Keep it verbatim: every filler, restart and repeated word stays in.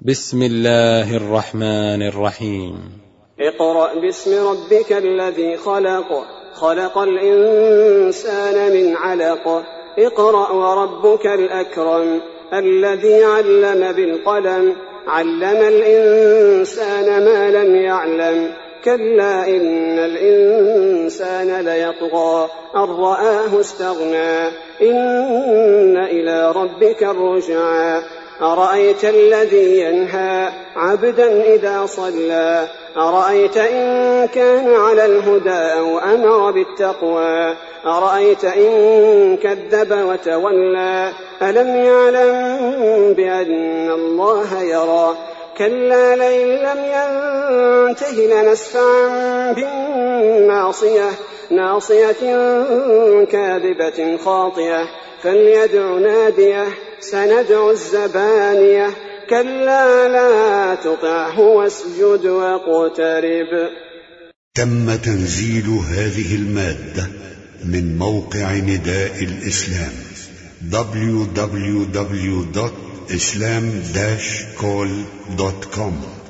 بسم الله الرحمن الرحيم. اقرأ باسم ربك الذي خلق خلق الإنسان من علق اقرأ وربك الأكرم الذي علم بالقلم علم الإنسان ما لم يعلم كلا إن الإنسان ليطغى أن رآه استغنى إن إلى ربك الرجعى أرأيت الذي ينهى عبدا إذا صلى أرأيت إن كان على الهدى أو أمر بالتقوى أرأيت إن كذب وتولى ألم يعلم بأن الله يرى كلا لئن لم ينته لنسفعا بالناصية ناصية كاذبة خاطئة فليدع ناديه سندع الزبانية كلا لا تطعه واسجد واقترب. تم تنزيل هذه المادة من موقع نداء الإسلام دبليو دبليو دبليو دوت إسلام داش كول دوت كوم.